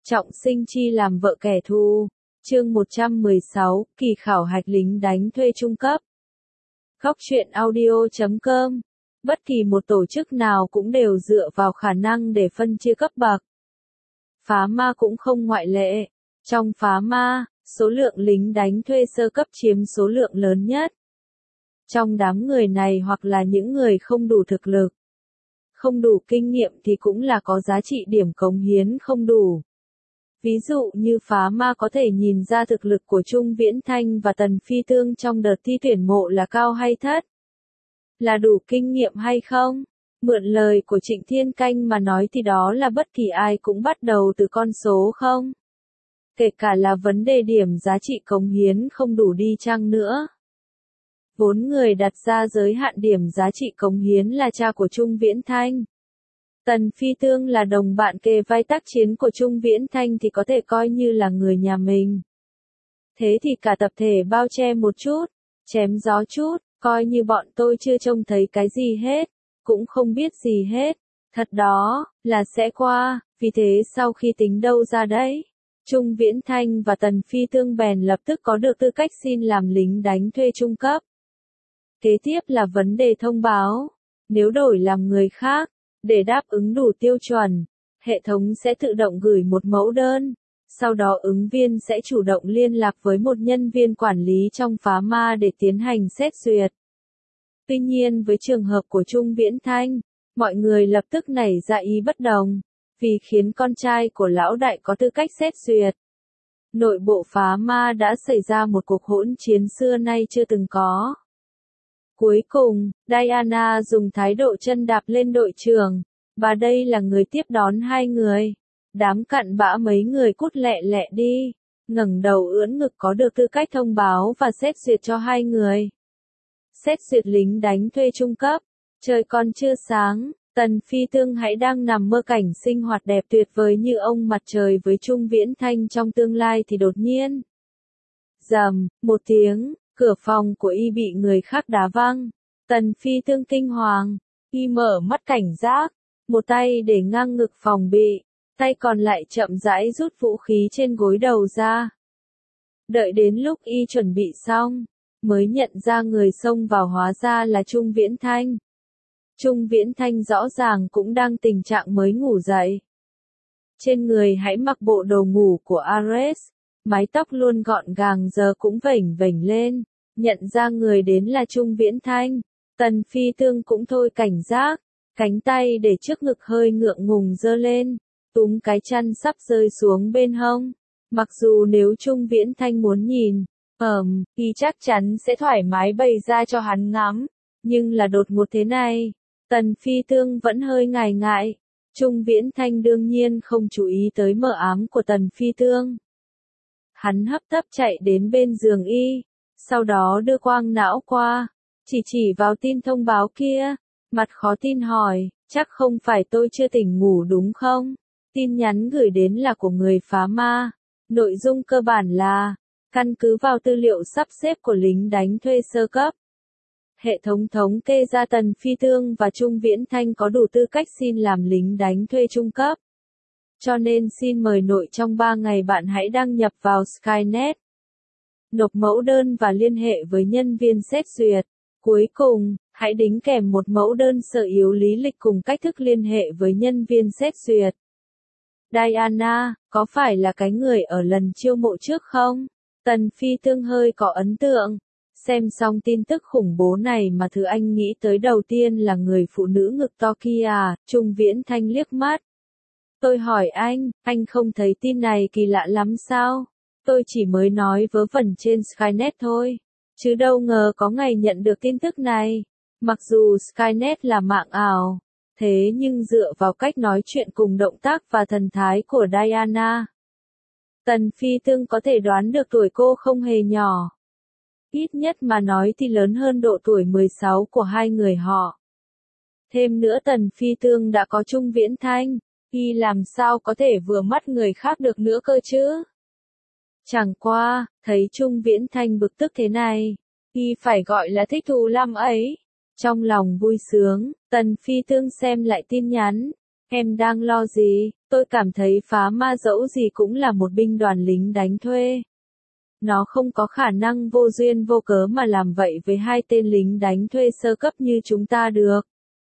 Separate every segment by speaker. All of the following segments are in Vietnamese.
Speaker 1: Trọng sinh chi làm vợ kẻ thù. Chương 116, kỳ khảo hạch lính đánh thuê trung cấp. Góc truyện audio.com. Bất kỳ một tổ chức nào cũng đều dựa vào khả năng để phân chia cấp bậc. Phá ma cũng không ngoại lệ. Trong phá ma, số lượng lính đánh thuê sơ cấp chiếm số lượng lớn nhất. Trong đám người này hoặc là những người không đủ thực lực, không đủ kinh nghiệm thì cũng là có giá trị điểm cống hiến không đủ. Ví dụ như phá ma có thể nhìn ra thực lực của Trung Viễn Thanh và Tần Phi Tương trong đợt thi tuyển mộ là cao hay thấp, là đủ kinh nghiệm hay không. Mượn lời của Trịnh Thiên Canh mà nói thì đó là bất kỳ ai cũng bắt đầu từ con số không. Kể cả là vấn đề điểm giá trị cống hiến không đủ đi chăng nữa. Vốn người đặt ra giới hạn điểm giá trị cống hiến là cha của Trung Viễn Thanh. Tần Phi Tương là đồng bạn kề vai tác chiến của Trung Viễn Thanh thì có thể coi như là người nhà mình. Thế thì cả tập thể bao che một chút, chém gió chút, coi như bọn tôi chưa trông thấy cái gì hết, cũng không biết gì hết. Thật đó, là sẽ qua, vì thế sau khi tính đâu ra đấy, Trung Viễn Thanh và Tần Phi Tương bèn lập tức có được tư cách xin làm lính đánh thuê trung cấp. Kế tiếp là vấn đề thông báo. Nếu đổi làm người khác, để đáp ứng đủ tiêu chuẩn, hệ thống sẽ tự động gửi một mẫu đơn. Sau đó ứng viên sẽ chủ động liên lạc với một nhân viên quản lý trong phá ma để tiến hành xét duyệt. Tuy nhiên với trường hợp của Trung Viễn Thanh, mọi người lập tức nảy ra ý bất đồng, vì khiến con trai của lão đại có tư cách xét duyệt. Nội bộ phá ma đã xảy ra một cuộc hỗn chiến xưa nay chưa từng có. Cuối cùng, Diana dùng thái độ chân đạp lên đội trưởng, và đây là người tiếp đón hai người. Đám cặn bã mấy người cút lẹ lẹ đi, ngẩng đầu ưỡn ngực có được tư cách thông báo và xét duyệt cho hai người. Xét duyệt lính đánh thuê trung cấp, trời còn chưa sáng, Tần Phi Tương hãy đang nằm mơ cảnh sinh hoạt đẹp tuyệt vời như ông mặt trời với Trung Viễn Thanh trong tương lai thì đột nhiên. Rầm, một tiếng. Cửa phòng của y bị người khác đá văng. Tần Phi Tương kinh hoàng. Y mở mắt cảnh giác. Một tay để ngang ngực phòng bị. Tay còn lại chậm rãi rút vũ khí trên gối đầu ra. Đợi đến lúc y chuẩn bị xong, mới nhận ra người xông vào hóa ra là Trung Viễn Thanh. Trung Viễn Thanh rõ ràng cũng đang tình trạng mới ngủ dậy. Trên người hãy mặc bộ đồ ngủ của Ares. Mái tóc luôn gọn gàng giờ cũng vểnh vểnh lên, nhận ra người đến là Trung Viễn Thanh. Tần Phi Tương cũng thôi cảnh giác, cánh tay để trước ngực hơi ngượng ngùng giơ lên, túm cái chăn sắp rơi xuống bên hông. Mặc dù nếu Trung Viễn Thanh muốn nhìn, thì chắc chắn sẽ thoải mái bày ra cho hắn ngắm, nhưng là đột ngột thế này, Tần Phi Tương vẫn hơi ngại ngại. Trung Viễn Thanh đương nhiên không chú ý tới mờ ám của Tần Phi Tương. Hắn hấp tấp chạy đến bên giường y, sau đó đưa quang não qua, chỉ vào tin thông báo kia, mặt khó tin hỏi, chắc không phải tôi chưa tỉnh ngủ đúng không? Tin nhắn gửi đến là của người phá ma, nội dung cơ bản là, căn cứ vào tư liệu sắp xếp của lính đánh thuê sơ cấp. Hệ thống thống kê ra Tần Phi Tương và Trung Viễn Thanh có đủ tư cách xin làm lính đánh thuê trung cấp. Cho nên xin mời nội trong 3 ngày bạn hãy đăng nhập vào Skynet, nộp mẫu đơn và liên hệ với nhân viên xét duyệt. Cuối cùng, hãy đính kèm một mẫu đơn sở yếu lý lịch cùng cách thức liên hệ với nhân viên xét duyệt. Diana, có phải là cái người ở lần chiêu mộ trước không? Tần Phi Tương hơi có ấn tượng. Xem xong tin tức khủng bố này mà thứ anh nghĩ tới đầu tiên là người phụ nữ ngực to kia. Trung Viễn Thanh liếc mắt. Tôi hỏi anh không thấy tin này kỳ lạ lắm sao? Tôi chỉ mới nói vớ vẩn trên Skynet thôi, chứ đâu ngờ có ngày nhận được tin tức này. Mặc dù Skynet là mạng ảo, thế nhưng dựa vào cách nói chuyện cùng động tác và thần thái của Diana, Tần Phi Tương có thể đoán được tuổi cô không hề nhỏ. Ít nhất mà nói thì lớn hơn độ tuổi 16 của hai người họ. Thêm nữa Tần Phi Tương đã có Trung Viễn Thanh. Y làm sao có thể vừa mắt người khác được nữa cơ chứ? Chẳng qua, thấy Trung Viễn Thanh bực tức thế này, Y phải gọi là thích thú lắm ấy. Trong lòng vui sướng, Tần Phi Tương xem lại tin nhắn. Em đang lo gì? Tôi cảm thấy phá ma dẫu gì cũng là một binh đoàn lính đánh thuê. Nó không có khả năng vô duyên vô cớ mà làm vậy với hai tên lính đánh thuê sơ cấp như chúng ta được.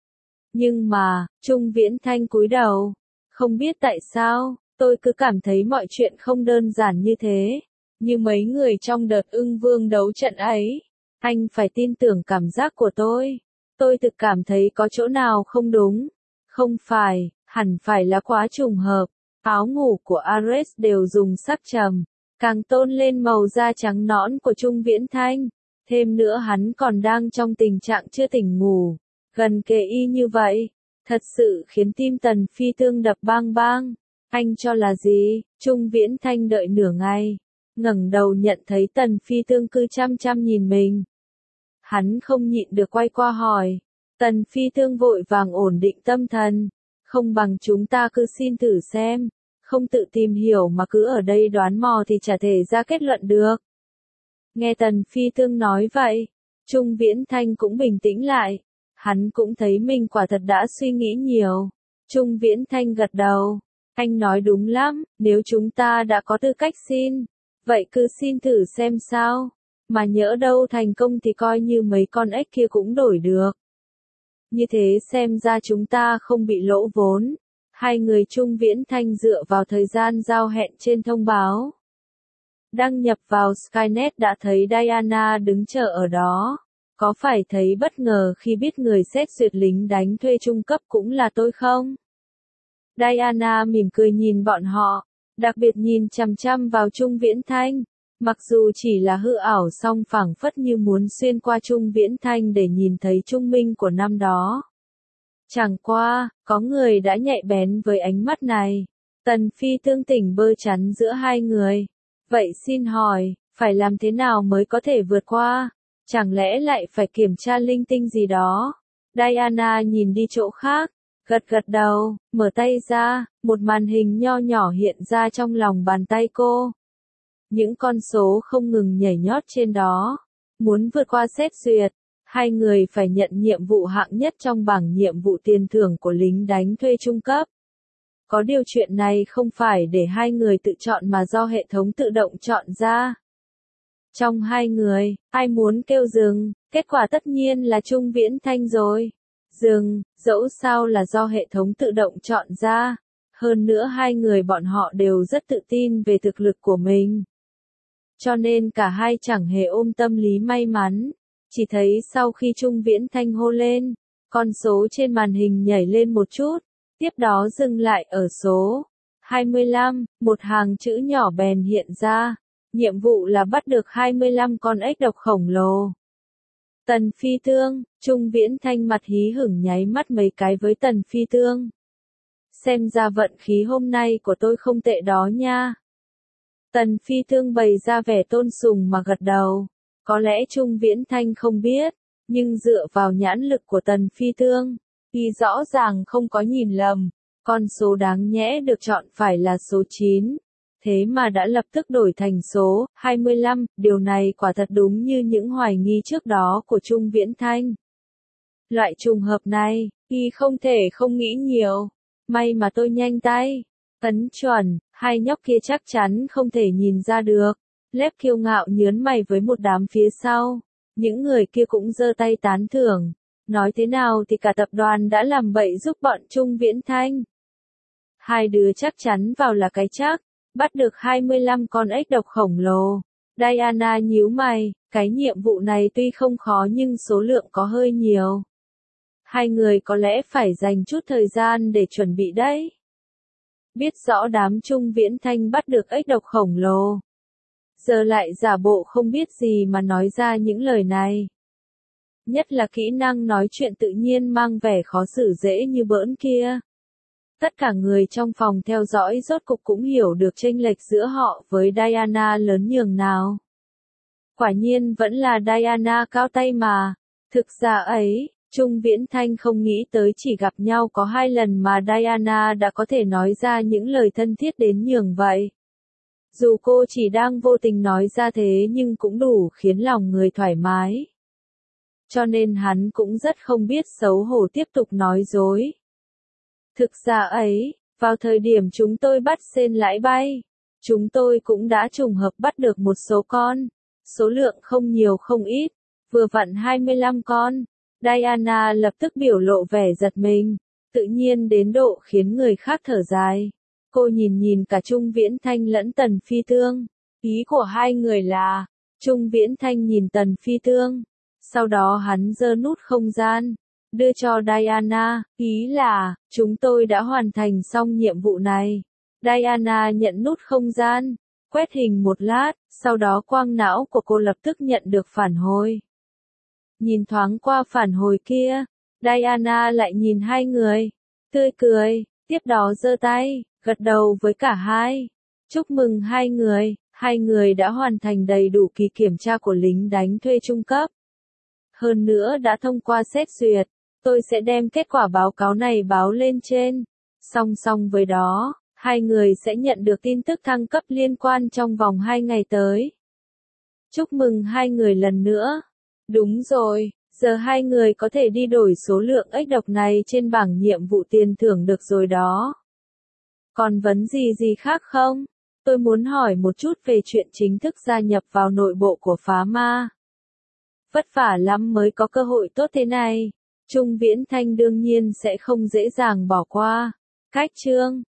Speaker 1: Nhưng mà, Trung Viễn Thanh cúi đầu. Không biết tại sao, tôi cứ cảm thấy mọi chuyện không đơn giản như thế. Như mấy người trong đợt Ưng Vương đấu trận ấy. Anh phải tin tưởng cảm giác của tôi. Tôi thực cảm thấy có chỗ nào không đúng. Không phải, hẳn phải là quá trùng hợp. Áo ngủ của Ares đều dùng sắc trầm, càng tôn lên màu da trắng nõn của Trung Viễn Thanh. Thêm nữa hắn còn đang trong tình trạng chưa tỉnh ngủ, gần kề y như vậy. Thật sự khiến tim Tần Phi Tương đập bang bang. Anh cho là gì? Trung Viễn Thanh đợi nửa ngày, ngẩng đầu nhận thấy Tần Phi Tương cứ chăm chăm nhìn mình. Hắn không nhịn được quay qua hỏi. Tần Phi Tương vội vàng ổn định tâm thần. Không bằng chúng ta cứ xin thử xem. Không tự tìm hiểu mà cứ ở đây đoán mò thì chả thể ra kết luận được. Nghe Tần Phi Tương nói vậy, Trung Viễn Thanh cũng bình tĩnh lại. Hắn cũng thấy mình quả thật đã suy nghĩ nhiều. Trung Viễn Thanh gật đầu. Anh nói đúng lắm, nếu chúng ta đã có tư cách xin, vậy cứ xin thử xem sao. Mà nhỡ đâu thành công thì coi như mấy con ếch kia cũng đổi được. Như thế xem ra chúng ta không bị lỗ vốn. Hai người Trung Viễn Thanh dựa vào thời gian giao hẹn trên thông báo. Đăng nhập vào Skynet đã thấy Diana đứng chờ ở đó. Có phải thấy bất ngờ khi biết người xét duyệt lính đánh thuê trung cấp cũng là tôi không? Diana mỉm cười nhìn bọn họ, đặc biệt nhìn chằm chằm vào Trung Viễn Thanh. Mặc dù chỉ là hư ảo song phảng phất như muốn xuyên qua Trung Viễn Thanh để nhìn thấy Trung Minh của năm đó. Chẳng qua, có người đã nhạy bén với ánh mắt này. Tần Phi Tương tỉnh bơ chắn giữa hai người. Vậy xin hỏi, phải làm thế nào mới có thể vượt qua? Chẳng lẽ lại phải kiểm tra linh tinh gì đó? Diana nhìn đi chỗ khác, gật gật đầu, mở tay ra, một màn hình nho nhỏ hiện ra trong lòng bàn tay cô. Những con số không ngừng nhảy nhót trên đó. Muốn vượt qua xét duyệt, hai người phải nhận nhiệm vụ hạng nhất trong bảng nhiệm vụ tiền thưởng của lính đánh thuê trung cấp. Có điều chuyện này không phải để hai người tự chọn mà do hệ thống tự động chọn ra. Trong hai người, ai muốn kêu dừng, kết quả tất nhiên là Trung Viễn Thanh rồi. Dừng, dẫu sao là do hệ thống tự động chọn ra. Hơn nữa hai người bọn họ đều rất tự tin về thực lực của mình. Cho nên cả hai chẳng hề ôm tâm lý may mắn. Chỉ thấy sau khi Trung Viễn Thanh hô lên, con số trên màn hình nhảy lên một chút, tiếp đó dừng lại ở số 25, một hàng chữ nhỏ bèn hiện ra. Nhiệm vụ là bắt được 25 con ếch độc khổng lồ. Tần Phi Tương, Trung Viễn Thanh mặt hí hửng nháy mắt mấy cái với Tần Phi Tương. Xem ra vận khí hôm nay của tôi không tệ đó nha. Tần Phi Tương bày ra vẻ tôn sùng mà gật đầu. Có lẽ Trung Viễn Thanh không biết, nhưng dựa vào nhãn lực của Tần Phi Tương, y rõ ràng không có nhìn lầm. Con số đáng nhẽ được chọn phải là số 9. Thế mà đã lập tức đổi thành số 25, điều này quả thật đúng như những hoài nghi trước đó của Trung Viễn Thanh. Loại trùng hợp này, y không thể không nghĩ nhiều. May mà tôi nhanh tay. Ấn chuẩn, hai nhóc kia chắc chắn không thể nhìn ra được. Lép kiêu ngạo nhớn mày với một đám phía sau. Những người kia cũng giơ tay tán thưởng. Nói thế nào thì cả tập đoàn đã làm bậy giúp bọn Trung Viễn Thanh. Hai đứa chắc chắn vào là cái chắc. Bắt được 25 con ếch độc khổng lồ. Diana nhíu mày, cái nhiệm vụ này tuy không khó nhưng số lượng có hơi nhiều. Hai người có lẽ phải dành chút thời gian để chuẩn bị đấy. Biết rõ đám Trung Viễn Thanh bắt được ếch độc khổng lồ. Giờ lại giả bộ không biết gì mà nói ra những lời này. Nhất là kỹ năng nói chuyện tự nhiên mang vẻ khó xử dễ như bỡn kia. Tất cả người trong phòng theo dõi rốt cục cũng hiểu được chênh lệch giữa họ với Diana lớn nhường nào. Quả nhiên vẫn là Diana cao tay mà. Thực ra ấy, Trung Viễn Thanh không nghĩ tới chỉ gặp nhau có 2 lần mà Diana đã có thể nói ra những lời thân thiết đến nhường vậy. Dù cô chỉ đang vô tình nói ra thế nhưng cũng đủ khiến lòng người thoải mái. Cho nên hắn cũng rất không biết xấu hổ tiếp tục nói dối. Thực ra ấy, vào thời điểm chúng tôi bắt sên lãi bay, chúng tôi cũng đã trùng hợp bắt được một số con. Số lượng không nhiều không ít, vừa vặn 25 con. Diana lập tức biểu lộ vẻ giật mình, tự nhiên đến độ khiến người khác thở dài. Cô nhìn nhìn cả Trung Viễn Thanh lẫn Tần Phi Tương. Ý của hai người là, Trung Viễn Thanh nhìn Tần Phi Tương. Sau đó hắn giơ nút không gian, đưa cho Diana, ý là, chúng tôi đã hoàn thành xong nhiệm vụ này. Diana nhận nút không gian, quét hình một lát, sau đó quang não của cô lập tức nhận được phản hồi. Nhìn thoáng qua phản hồi kia, Diana lại nhìn hai người, tươi cười, tiếp đó giơ tay, gật đầu với cả hai. Chúc mừng hai người đã hoàn thành đầy đủ kỳ kiểm tra của lính đánh thuê trung cấp. Hơn nữa đã thông qua xét duyệt, tôi sẽ đem kết quả báo cáo này báo lên trên. Song song với đó, hai người sẽ nhận được tin tức thăng cấp liên quan trong vòng 2 ngày tới. Chúc mừng hai người lần nữa. Đúng rồi, giờ hai người có thể đi đổi số lượng ếch độc này trên bảng nhiệm vụ tiền thưởng được rồi đó. Còn vấn gì khác không? Tôi muốn hỏi một chút về chuyện chính thức gia nhập vào nội bộ của phá ma. Vất vả lắm mới có cơ hội tốt thế này. Trung Viễn Thanh đương nhiên sẽ không dễ dàng bỏ qua. Cách chương